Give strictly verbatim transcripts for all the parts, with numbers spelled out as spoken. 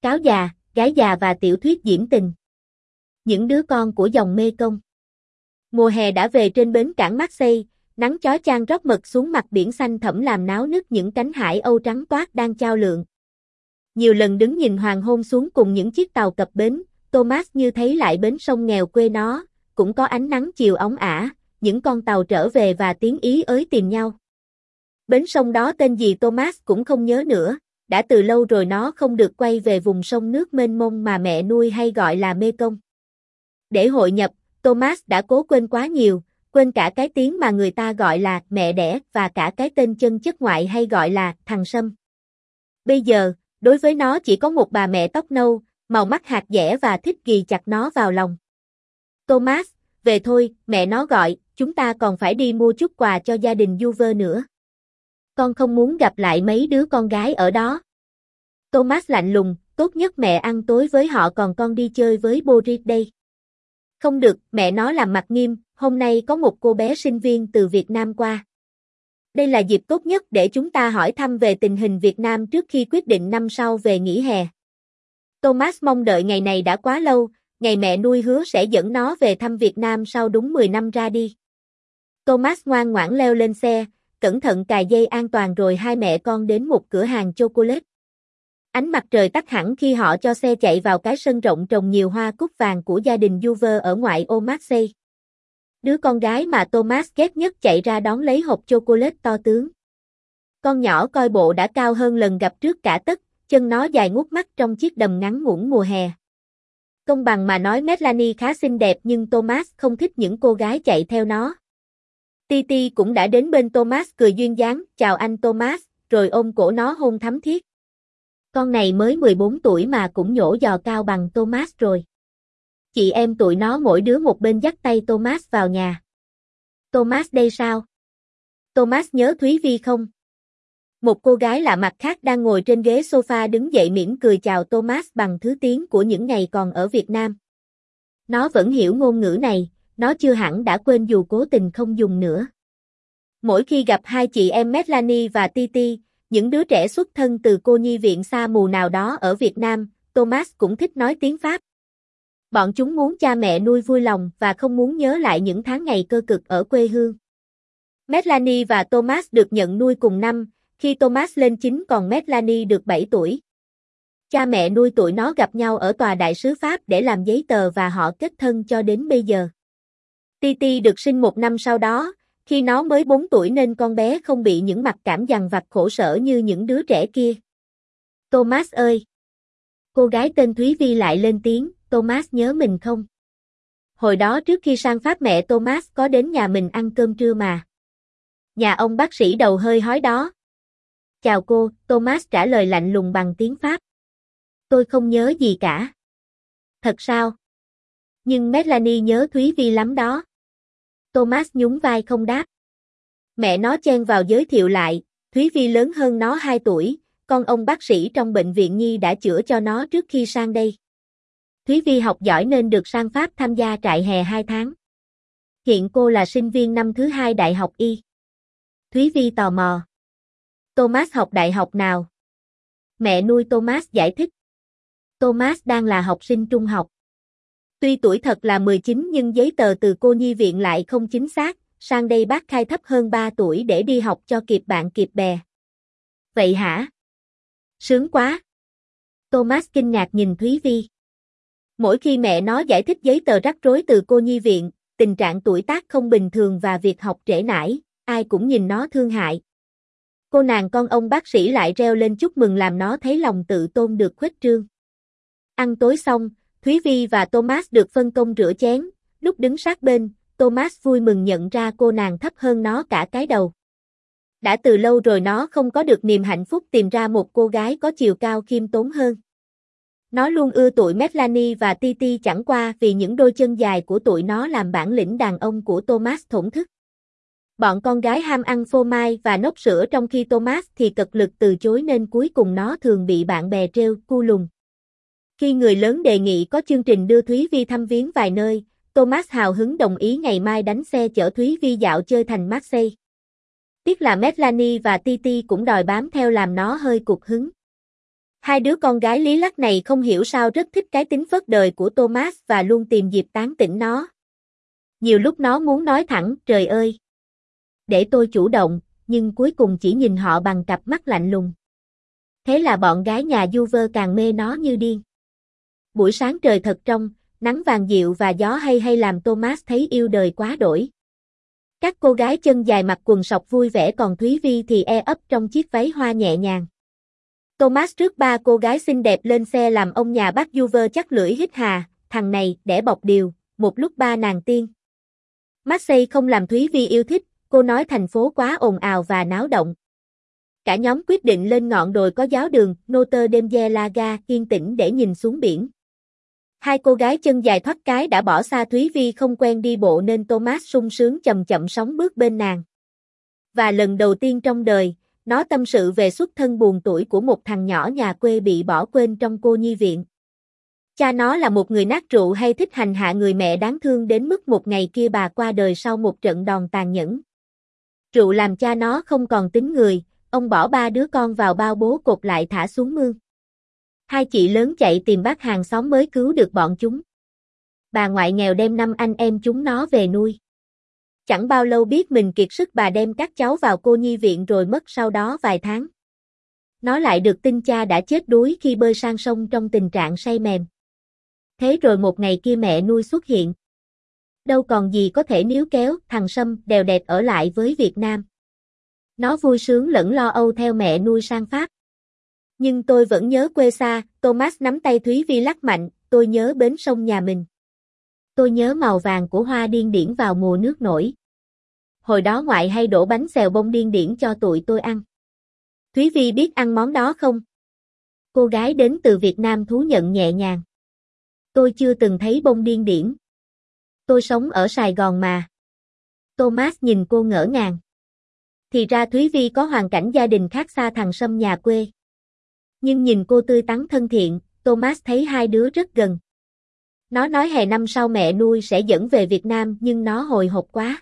cáo già, gái già và tiểu thuyết diễm tình. Những đứa con của dòng Mê Công. Mùa hè đã về trên bến cảng Marseille, nắng chói chang rót mật xuống mặt biển xanh thẫm làm náo nức những cánh hải âu trắng toát đang chao lượn. Nhiều lần đứng nhìn hoàng hôn xuống cùng những chiếc tàu cập bến, Thomas như thấy lại bến sông nghèo quê nó, cũng có ánh nắng chiều óng ả, những con tàu trở về và tiếng ý ới tìm nhau. Bến sông đó tên gì Thomas cũng không nhớ nữa, đã từ lâu rồi nó không được quay về vùng sông nước mênh mông mà mẹ nuôi hay gọi là Mê Công. Để hội nhập, Thomas đã cố quên quá nhiều, quên cả cái tiếng mà người ta gọi là mẹ đẻ và cả cái tên chân chất ngoại hay gọi là thằng Sâm. Bây giờ, đối với nó chỉ có một bà mẹ tóc nâu, màu mắt hạt dẻ và thích ghì chặt nó vào lòng. Thomas, về thôi, mẹ nó gọi, chúng ta còn phải đi mua chút quà cho gia đình Juve nữa. Con không muốn gặp lại mấy đứa con gái ở đó. Thomas lạnh lùng, tốt nhất mẹ ăn tối với họ còn con đi chơi với Boris đây. Không được, mẹ nó làm mặt nghiêm, hôm nay có một cô bé sinh viên từ Việt Nam qua. Đây là dịp tốt nhất để chúng ta hỏi thăm về tình hình Việt Nam trước khi quyết định năm sau về nghỉ hè. Thomas mong đợi ngày này đã quá lâu, ngày mẹ nuôi hứa sẽ dẫn nó về thăm Việt Nam sau đúng mười năm ra đi. Thomas ngoan ngoãn leo lên xe, cẩn thận cài dây an toàn rồi hai mẹ con đến một cửa hàng chocolate. Ánh mặt trời tắt hẳn khi họ cho xe chạy vào cái sân rộng trồng nhiều hoa cúc vàng của gia đình Juve ở ngoại ô Marseille. Đứa con gái mà Thomas ghét nhất chạy ra đón lấy hộp chocolate to tướng. Con nhỏ coi bộ đã cao hơn lần gặp trước cả tấc, chân nó dài ngút mắt trong chiếc đầm ngắn ngủn mùa hè. Công bằng mà nói Melanie khá xinh đẹp nhưng Thomas không thích những cô gái chạy theo nó. Titi cũng đã đến bên Thomas cười duyên dáng, chào anh Thomas, rồi ôm cổ nó hôn thắm thiết. Con này mới mười bốn tuổi mà cũng nhổ giò cao bằng Thomas rồi. Chị em tụi nó mỗi đứa một bên dắt tay Thomas vào nhà. Thomas đây sao? Thomas nhớ Thúy Vi không? Một cô gái lạ mặt khác đang ngồi trên ghế sofa đứng dậy mỉm cười chào Thomas bằng thứ tiếng của những ngày còn ở Việt Nam. Nó vẫn hiểu ngôn ngữ này, nó chưa hẳn đã quên dù cố tình không dùng nữa. Mỗi khi gặp hai chị em Melanie và Titi, những đứa trẻ xuất thân từ cô nhi viện xa mù nào đó ở Việt Nam, Thomas cũng thích nói tiếng Pháp. Bọn chúng muốn cha mẹ nuôi vui lòng và không muốn nhớ lại những tháng ngày cơ cực ở quê hương. Melanie và Thomas được nhận nuôi cùng năm, khi Thomas lên chín còn Melanie được bảy tuổi. Cha mẹ nuôi tụi nó gặp nhau ở tòa đại sứ Pháp để làm giấy tờ và họ kết thân cho đến bây giờ. Titi được sinh một năm sau đó, khi nó mới bốn tuổi nên con bé không bị những mặc cảm dằn vặt khổ sở như những đứa trẻ kia. Thomas ơi! Cô gái tên Thúy Vi lại lên tiếng, Thomas nhớ mình không? Hồi đó trước khi sang Pháp mẹ Thomas có đến nhà mình ăn cơm trưa mà. Nhà ông bác sĩ đầu hơi hói đó. Chào cô, Thomas trả lời lạnh lùng bằng tiếng Pháp. Tôi không nhớ gì cả. Thật sao? Nhưng Melanie nhớ Thúy Vi lắm đó. Thomas nhún vai không đáp. Mẹ nó chen vào giới thiệu lại, Thúy Vi lớn hơn nó hai tuổi, con ông bác sĩ trong bệnh viện Nhi đã chữa cho nó trước khi sang đây. Thúy Vi học giỏi nên được sang Pháp tham gia trại hè hai tháng. Hiện cô là sinh viên năm thứ hai đại học Y. Thúy Vi tò mò. Thomas học đại học nào? Mẹ nuôi Thomas giải thích. Thomas đang là học sinh trung học. Tuy tuổi thật là mười chín nhưng giấy tờ từ cô nhi viện lại không chính xác, sang đây bác khai thấp hơn ba tuổi để đi học cho kịp bạn kịp bè. Vậy hả? Sướng quá! Thomas kinh ngạc nhìn Thúy Vi. Mỗi khi mẹ nó giải thích giấy tờ rắc rối từ cô nhi viện, tình trạng tuổi tác không bình thường và việc học trễ nải, ai cũng nhìn nó thương hại. Cô nàng con ông bác sĩ lại reo lên chúc mừng làm nó thấy lòng tự tôn được khuếch trương. Ăn tối xong, Thúy Vi và Thomas được phân công rửa chén, lúc đứng sát bên, Thomas vui mừng nhận ra cô nàng thấp hơn nó cả cái đầu. Đã từ lâu rồi nó không có được niềm hạnh phúc tìm ra một cô gái có chiều cao khiêm tốn hơn. Nó luôn ưa tụi Melanie và Titi chẳng qua vì những đôi chân dài của tụi nó làm bản lĩnh đàn ông của Thomas thổn thức. Bọn con gái ham ăn phô mai và nốc sữa trong khi Thomas thì cật lực từ chối nên cuối cùng nó thường bị bạn bè trêu cu lùn. Khi người lớn đề nghị có chương trình đưa Thúy Vi thăm viếng vài nơi, Thomas hào hứng đồng ý ngày mai đánh xe chở Thúy Vi dạo chơi thành Marseille. Tiếc là Melanie và Titi cũng đòi bám theo làm nó hơi cục hứng. Hai đứa con gái Lý Lắc này không hiểu sao rất thích cái tính phớt đời của Thomas và luôn tìm dịp tán tỉnh nó. Nhiều lúc nó muốn nói thẳng, trời ơi, để tôi chủ động, nhưng cuối cùng chỉ nhìn họ bằng cặp mắt lạnh lùng. Thế là bọn gái nhà Juver càng mê nó như điên. Buổi sáng trời thật trong, nắng vàng dịu và gió hay hay làm Thomas thấy yêu đời quá đổi. Các cô gái chân dài mặc quần sọc vui vẻ còn Thúy Vi thì e ấp trong chiếc váy hoa nhẹ nhàng. Thomas rước ba cô gái xinh đẹp lên xe làm ông nhà bác Juver chắc lưỡi hít hà, thằng này đẻ bọc điều, một lúc ba nàng tiên. Marseille không làm Thúy Vi yêu thích, cô nói thành phố quá ồn ào và náo động. Cả nhóm quyết định lên ngọn đồi có giáo đường Notre Dame de la Garde yên tĩnh để nhìn xuống biển. Hai cô gái chân dài thoát cái đã bỏ xa Thúy Vi không quen đi bộ nên Thomas sung sướng chậm chậm sóng bước bên nàng. Và lần đầu tiên trong đời, nó tâm sự về xuất thân buồn tủi của một thằng nhỏ nhà quê bị bỏ quên trong cô nhi viện. Cha nó là một người nát rượu hay thích hành hạ người mẹ đáng thương đến mức một ngày kia bà qua đời sau một trận đòn tàn nhẫn. Rượu làm cha nó không còn tính người, ông bỏ ba đứa con vào bao bố cột lại thả xuống mương. Hai chị lớn chạy tìm bác hàng xóm mới cứu được bọn chúng. Bà ngoại nghèo đem năm anh em chúng nó về nuôi. Chẳng bao lâu biết mình kiệt sức bà đem các cháu vào cô nhi viện rồi mất sau đó vài tháng. Nó lại được tin cha đã chết đuối khi bơi sang sông trong tình trạng say mềm. Thế rồi một ngày kia mẹ nuôi xuất hiện. Đâu còn gì có thể níu kéo, thằng Sâm đèo đẹp ở lại với Việt Nam. Nó vui sướng lẫn lo âu theo mẹ nuôi sang Pháp. Nhưng tôi vẫn nhớ quê xa, Thomas nắm tay Thúy Vi lắc mạnh, tôi nhớ bến sông nhà mình. Tôi nhớ màu vàng của hoa điên điển vào mùa nước nổi. Hồi đó ngoại hay đổ bánh xèo bông điên điển cho tụi tôi ăn. Thúy Vi biết ăn món đó không? Cô gái đến từ Việt Nam thú nhận nhẹ nhàng. Tôi chưa từng thấy bông điên điển. Tôi sống ở Sài Gòn mà. Thomas nhìn cô ngỡ ngàng. Thì ra Thúy Vi có hoàn cảnh gia đình khác xa thằng Sâm nhà quê. Nhưng nhìn cô tươi tắn thân thiện, Thomas thấy hai đứa rất gần. Nó nói hè năm sau mẹ nuôi sẽ dẫn về Việt Nam nhưng nó hồi hộp quá.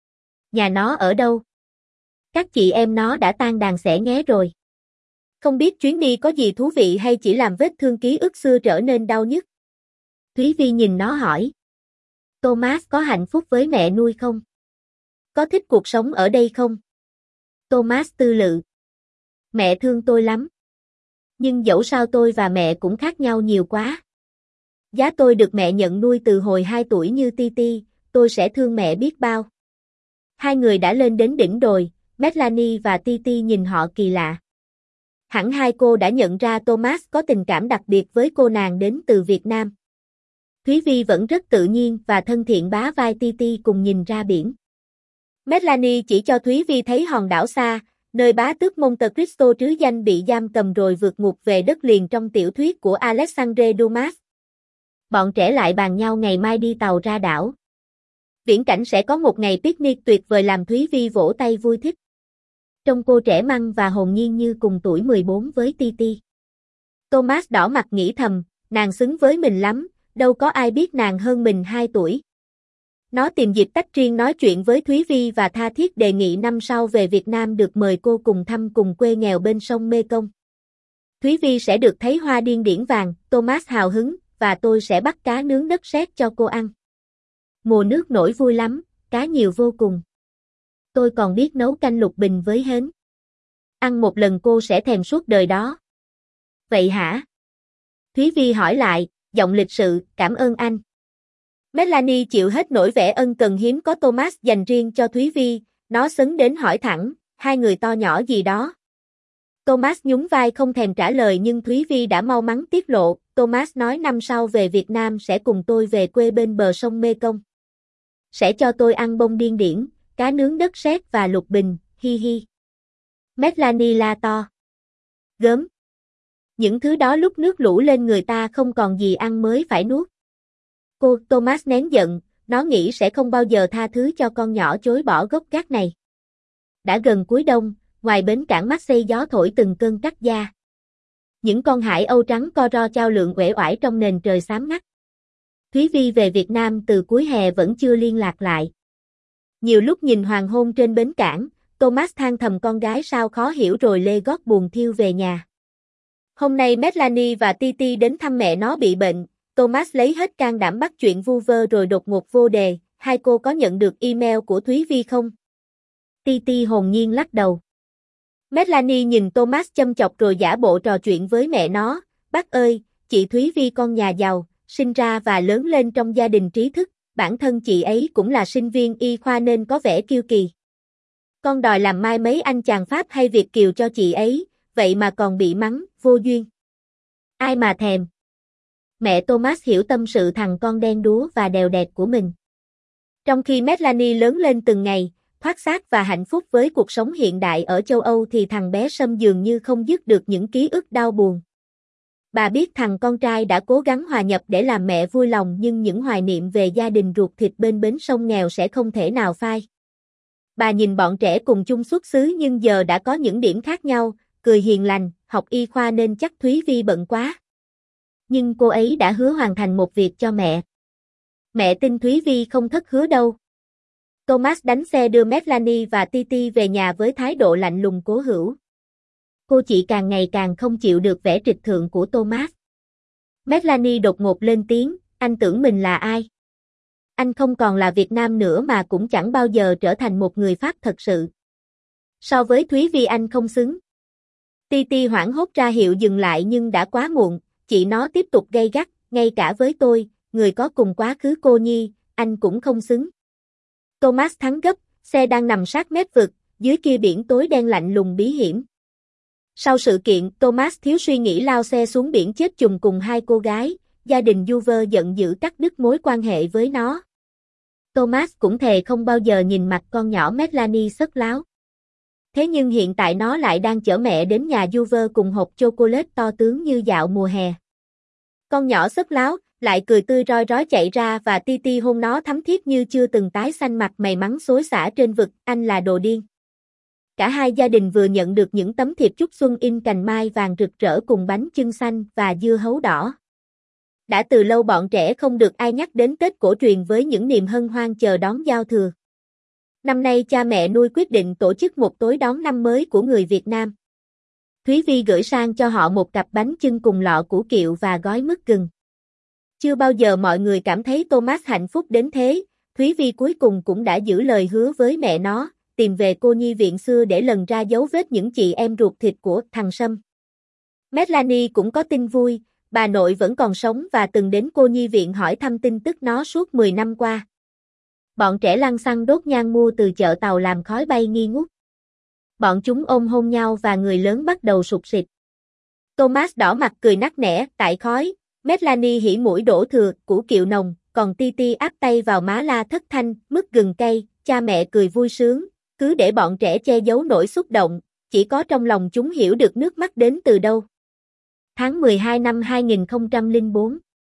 Nhà nó ở đâu? Các chị em nó đã tan đàn xẻ nghé rồi. Không biết chuyến đi có gì thú vị hay chỉ làm vết thương ký ức xưa trở nên đau nhức. Thúy Vi nhìn nó hỏi. Thomas có hạnh phúc với mẹ nuôi không? Có thích cuộc sống ở đây không? Thomas tư lự. Mẹ thương tôi lắm. Nhưng dẫu sao tôi và mẹ cũng khác nhau nhiều quá. Giá tôi được mẹ nhận nuôi từ hồi hai tuổi như Titi, tôi sẽ thương mẹ biết bao. Hai người đã lên đến đỉnh đồi, Melanie và Titi nhìn họ kỳ lạ. Hẳn hai cô đã nhận ra Thomas có tình cảm đặc biệt với cô nàng đến từ Việt Nam. Thúy Vi vẫn rất tự nhiên và thân thiện bá vai Titi cùng nhìn ra biển. Melanie chỉ cho Thúy Vi thấy hòn đảo xa, nơi bá tước Monte Cristo trứ danh bị giam cầm rồi vượt ngục về đất liền trong tiểu thuyết của Alexandre Dumas. Bọn trẻ lại bàn nhau ngày mai đi tàu ra đảo. Viễn cảnh sẽ có một ngày picnic tuyệt vời làm Thúy Vi vỗ tay vui thích. Trông cô trẻ măng và hồn nhiên như cùng tuổi mười bốn với Titi. Thomas đỏ mặt nghĩ thầm, nàng xứng với mình lắm, đâu có ai biết nàng hơn mình hai tuổi. Nó tìm dịp tách riêng nói chuyện với Thúy Vi và tha thiết đề nghị năm sau về Việt Nam được mời cô cùng thăm cùng quê nghèo bên sông Mekong. Thúy Vi sẽ được thấy hoa điên điển vàng, Thomas hào hứng, và tôi sẽ bắt cá nướng đất sét cho cô ăn. Mùa nước nổi vui lắm, cá nhiều vô cùng. Tôi còn biết nấu canh lục bình với hến. Ăn một lần cô sẽ thèm suốt đời đó. Vậy hả? Thúy Vi hỏi lại, giọng lịch sự, cảm ơn anh. Melanie chịu hết nỗi vẻ ân cần hiếm có Thomas dành riêng cho Thúy Vi, nó sấn đến hỏi thẳng, hai người to nhỏ gì đó. Thomas nhún vai không thèm trả lời nhưng Thúy Vi đã mau mắn tiết lộ, Thomas nói năm sau về Việt Nam sẽ cùng tôi về quê bên bờ sông Mekong. Sẽ cho tôi ăn bông điên điển, cá nướng đất sét và lục bình, hi hi. Melanie la to. Gớm. Những thứ đó lúc nước lũ lên người ta không còn gì ăn mới phải nuốt. Cô, Thomas nén giận, nó nghĩ sẽ không bao giờ tha thứ cho con nhỏ chối bỏ gốc gác này. Đã gần cuối đông, ngoài bến cảng Marseille gió thổi từng cơn cắt da. Những con hải âu trắng co ro chao lượn uể oải trong nền trời xám ngắt. Thúy Vi về Việt Nam từ cuối hè vẫn chưa liên lạc lại. Nhiều lúc nhìn hoàng hôn trên bến cảng, Thomas than thầm con gái sao khó hiểu rồi lê gót buồn thiêu về nhà. Hôm nay Melanie và Titi đến thăm mẹ nó bị bệnh, Thomas lấy hết can đảm bắt chuyện vu vơ rồi đột ngột vô đề, hai cô có nhận được email của Thúy Vi không? Titi hồn nhiên lắc đầu. Melanie nhìn Thomas châm chọc rồi giả bộ trò chuyện với mẹ nó, bác ơi, chị Thúy Vi con nhà giàu, sinh ra và lớn lên trong gia đình trí thức, bản thân chị ấy cũng là sinh viên y khoa nên có vẻ kiêu kỳ. Con đòi làm mai mấy anh chàng Pháp hay Việt kiều cho chị ấy, vậy mà còn bị mắng, vô duyên. Ai mà thèm. Mẹ Thomas hiểu tâm sự thằng con đen đúa và đèo đẹt của mình. Trong khi Melanie lớn lên từng ngày, thoát xác và hạnh phúc với cuộc sống hiện đại ở châu Âu thì thằng bé Sâm dường như không dứt được những ký ức đau buồn. Bà biết thằng con trai đã cố gắng hòa nhập để làm mẹ vui lòng nhưng những hoài niệm về gia đình ruột thịt bên bến sông nghèo sẽ không thể nào phai. Bà nhìn bọn trẻ cùng chung xuất xứ nhưng giờ đã có những điểm khác nhau, cười hiền lành, học y khoa nên chắc Thúy Vi bận quá. Nhưng cô ấy đã hứa hoàn thành một việc cho mẹ. Mẹ tin Thúy Vi không thất hứa đâu. Thomas đánh xe đưa Melanie và Titi về nhà với thái độ lạnh lùng cố hữu. Cô chị càng ngày càng không chịu được vẻ trịch thượng của Thomas. Melanie đột ngột lên tiếng, anh tưởng mình là ai? Anh không còn là Việt Nam nữa mà cũng chẳng bao giờ trở thành một người Pháp thật sự. So với Thúy Vi anh không xứng. Titi hoảng hốt ra hiệu dừng lại nhưng đã quá muộn, chị nó tiếp tục gay gắt, ngay cả với tôi, người có cùng quá khứ cô nhi, anh cũng không xứng. Thomas thắng gấp, xe đang nằm sát mép vực, dưới kia biển tối đen lạnh lùng bí hiểm. Sau sự kiện, Thomas thiếu suy nghĩ lao xe xuống biển chết chùm cùng hai cô gái, gia đình Juver giận dữ cắt đứt mối quan hệ với nó. Thomas cũng thề không bao giờ nhìn mặt con nhỏ Melanie sất láo. Thế nhưng hiện tại nó lại đang chở mẹ đến nhà Juver cùng hộp chocolate to tướng như dạo mùa hè. Con nhỏ sất láo, lại cười tươi roi rói chạy ra và Titi hôn nó thắm thiết như chưa từng tái xanh mặt mày mắng xối xả trên vực, anh là đồ điên. Cả hai gia đình vừa nhận được những tấm thiệp chúc xuân in cành mai vàng rực rỡ cùng bánh chưng xanh và dưa hấu đỏ. Đã từ lâu bọn trẻ không được ai nhắc đến Tết cổ truyền với những niềm hân hoan chờ đón giao thừa. Năm nay cha mẹ nuôi quyết định tổ chức một tối đón năm mới của người Việt Nam. Thúy Vi gửi sang cho họ một cặp bánh chưng cùng lọ củ kiệu và gói mứt gừng. Chưa bao giờ mọi người cảm thấy Thomas hạnh phúc đến thế, Thúy Vi cuối cùng cũng đã giữ lời hứa với mẹ nó, tìm về cô nhi viện xưa để lần ra dấu vết những chị em ruột thịt của thằng Sâm. Melanie cũng có tin vui, bà nội vẫn còn sống và từng đến cô nhi viện hỏi thăm tin tức nó suốt mười năm qua. Bọn trẻ lăng xăng đốt nhang mua từ chợ tàu làm khói bay nghi ngút. Bọn chúng ôm hôn nhau và người lớn bắt đầu sụt sịt. Thomas đỏ mặt cười nắc nẻ, tại khói, Melanie hỉ mũi đổ thừa, củ kiệu nồng, còn Titi áp tay vào má la thất thanh, mứt gừng cay, cha mẹ cười vui sướng, cứ để bọn trẻ che giấu nỗi xúc động, chỉ có trong lòng chúng hiểu được nước mắt đến từ đâu. Tháng mười hai năm hai nghìn không trăm lẻ bốn